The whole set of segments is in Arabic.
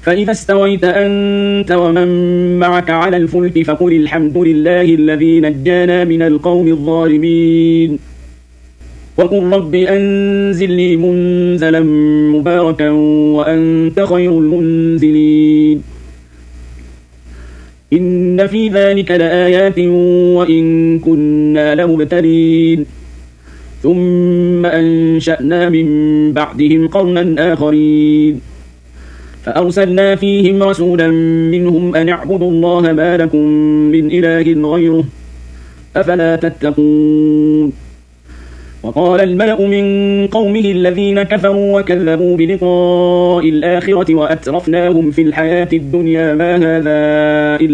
فإذا استويت أنت ومن معك على الفلك فقل الحمد لله الذي نجانا من القوم الظالمين وقل رب أنزل لي منزلا مباركا وأنت خير المنزلين إن في ذلك لآيات وإن كنا لمبتلين ثم أنشأنا من بعدهم قرنا آخرين فأرسلنا فيهم رسولا منهم أن اعبدوا الله ما لكم من إله غيره أفلا تتقون وقال الملأ من قومه الذين كفروا وكذبوا بلقاء الآخرة وأترفناهم في الحياة الدنيا ما هذا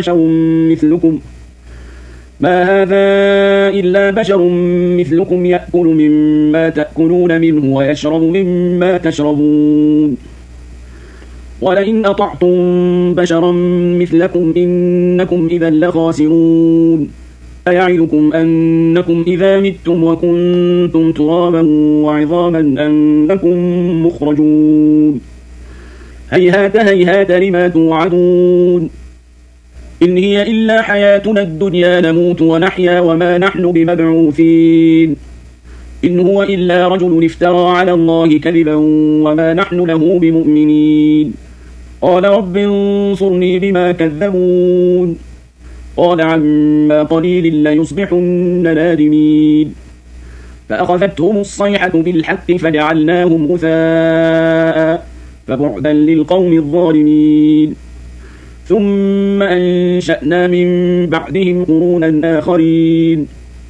إلا بشر مثلكم يأكل مما تأكلون منه ويشرب مما تشربون ولئن أطعتم بشرا مثلكم إنكم إذا لخاسرون أيعدكم أنكم إذا متم وكنتم ترابا وعظاما أنكم مخرجون هيهات هيهات لما توعدون إن هي إلا حياتنا الدنيا نموت ونحيا وما نحن بمبعوثين إن هو إلا رجل افترى على الله كذبا وما نحن له بمؤمنين قال رب انصرني بما كذبون قال عما قليل ليصبحن نادمين فأخذتهم الصيحة بالحق فجعلناهم غثاء فبعدا للقوم الظالمين ثم أنشأنا من بعدهم قرونا آخرين